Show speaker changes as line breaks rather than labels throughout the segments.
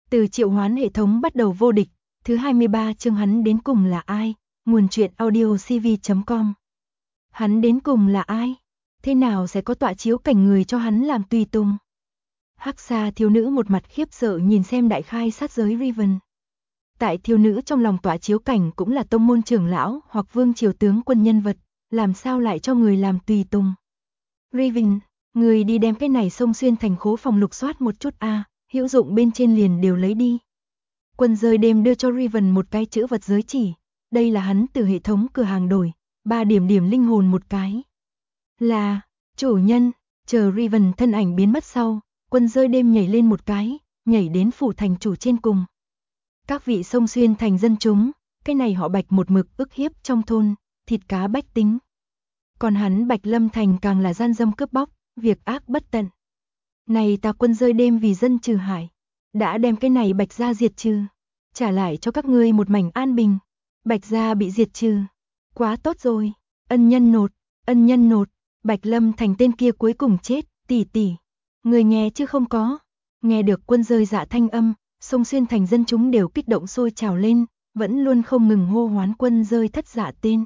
Từ triệu hoán hệ thống bắt đầu vô địch, thứ 23 chương hắn đến cùng là ai? Nguồn truyện audio cv.com. Hắn đến cùng là ai? Thế nào sẽ có tọa chiếu cảnh người cho hắn làm tùy tùng? Hắc Sa thiếu nữ một mặt khiếp sợ nhìn xem đại khai sát giới Riven. Tại thiếu nữ trong lòng tọa chiếu cảnh cũng là tông môn trưởng lão hoặc vương triều tướng quân nhân vật, làm sao lại cho người làm tùy tùng? Riven, người đi đem cái này xông xuyên thành khố phòng lục soát một chút a, hữu dụng bên trên liền đều lấy đi. Quân rơi đêm đưa cho Riven một cái chữ vật giới chỉ, đây là hắn từ hệ thống cửa hàng đổi, 3 điểm linh hồn một cái. Là, chủ nhân, chờ Riven thân ảnh biến mất sau, quân rơi đêm nhảy lên một cái, nhảy đến phủ thành chủ trên cùng. Các vị xông xuyên thành dân chúng, cái này họ Bạch một mực ức hiếp trong thôn, thịt cá bách tính. Còn hắn Bạch Lâm Thành càng là gian dâm cướp bóc, việc ác bất tận. Này ta quân rơi đêm vì dân trừ hại, đã đem cái này Bạch gia diệt trừ, trả lại cho các ngươi một mảnh an bình. Bạch gia bị diệt trừ, quá tốt rồi, ân nhân nột, Bạch Lâm Thành tên kia cuối cùng chết, tỷ tỷ. Người nghe chứ không có, nghe được quân rơi dạ thanh âm, xông xuyên thành dân chúng đều kích động sôi trào lên, vẫn luôn không ngừng hô hoán quân rơi thất giả tên.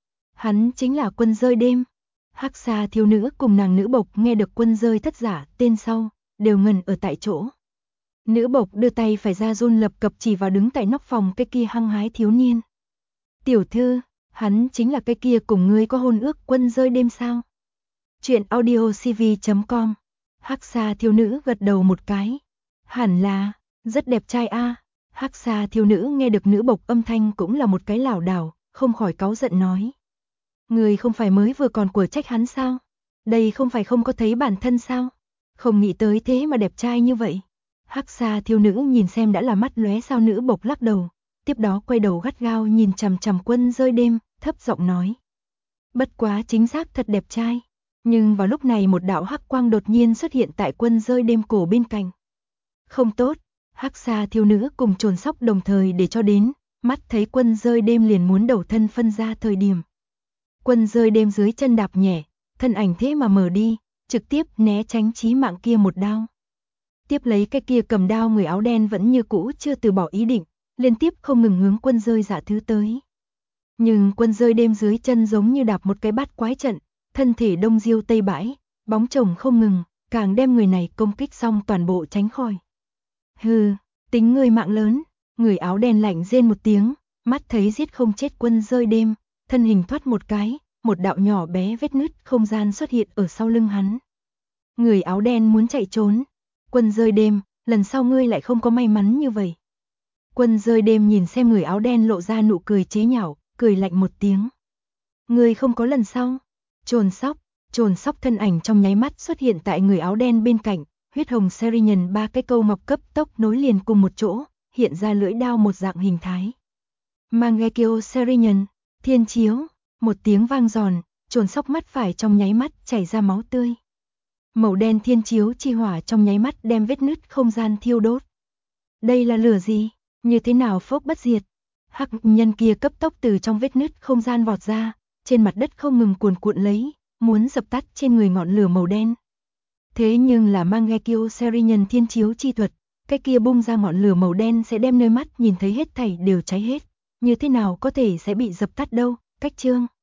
Hắn chính là quân rơi đêm. Hắc Sa thiếu nữ cùng nàng nữ bộc nghe được quân rơi thất giả tên sau, đều ngẩn ở tại chỗ. Nữ bộc đưa tay phải ra run lập cập chỉ vào đứng tại nóc phòng cái kia hăng hái thiếu niên. Tiểu thư, hắn chính là cái kia cùng ngươi có hôn ước quân rơi đêm sao? Chuyện audio cv.com. Hắc Sa thiếu nữ gật đầu một cái. Hẳn là, rất đẹp trai a. Hắc Sa thiếu nữ nghe được nữ bộc âm thanh cũng là một cái lảo đảo, không khỏi cáu giận nói. Người không phải mới vừa còn của trách hắn sao? Đây không phải không có thấy bản thân sao? Không nghĩ tới thế mà đẹp trai như vậy. Hắc Sa thiếu nữ nhìn xem đã là mắt lóe sao nữ bộc lắc đầu, tiếp đó quay đầu gắt gao nhìn chằm chằm quân rơi đêm, thấp giọng nói. Bất quá chính xác thật đẹp trai. Nhưng vào lúc này một đạo hắc quang đột nhiên xuất hiện tại quân rơi đêm cổ bên cạnh. Không tốt, Hắc Sa thiếu nữ cùng trồn sóc đồng thời để cho đến, mắt thấy quân rơi đêm liền muốn đầu thân phân ra thời điểm. Quân rơi đêm dưới chân đạp nhẹ, thân ảnh thế mà mở đi, trực tiếp né tránh chí mạng kia một đao. Tiếp lấy cái kia cầm đao người áo đen vẫn như cũ chưa từ bỏ ý định, liên tiếp không ngừng hướng quân rơi dạ thứ tới. Nhưng quân rơi đêm dưới chân giống như đạp một cái bát quái trận, thân thể đông diêu tây bãi, bóng chồng không ngừng, càng đem người này công kích xong toàn bộ tránh khỏi. Hừ, tính ngươi mạng lớn, người áo đen lạnh rên một tiếng, mắt thấy giết không chết quân rơi đêm, thân hình thoát một cái, một đạo nhỏ bé vết nứt không gian xuất hiện ở sau lưng hắn. Người áo đen muốn chạy trốn, quân rơi đêm, lần sau ngươi lại không có may mắn như vậy. Quân rơi đêm nhìn xem người áo đen lộ ra nụ cười chế nhạo, cười lạnh một tiếng. Ngươi không có lần sau. Trồn sóc thân ảnh trong nháy mắt xuất hiện tại người áo đen bên cạnh, huyết hồng Serian 3 cái câu mọc cấp tốc nối liền cùng một chỗ, hiện ra lưỡi đao một dạng hình thái. Mangekyo Serian, thiên chiếu, một tiếng vang giòn, trồn sóc mắt phải trong nháy mắt chảy ra máu tươi. Màu đen thiên chiếu chi hỏa trong nháy mắt đem vết nứt không gian thiêu đốt. Đây là lửa gì? Như thế nào phốc bất diệt? Hắc nhân kia cấp tốc từ trong vết nứt không gian vọt ra, trên mặt đất không ngừng cuồn cuộn lấy, muốn dập tắt trên người ngọn lửa màu đen. Thế nhưng là Mangekyo Serian thiên chiếu chi thuật, cái kia bung ra ngọn lửa màu đen sẽ đem nơi mắt nhìn thấy hết thảy đều cháy hết, như thế nào có thể sẽ bị dập tắt đâu? Cách chương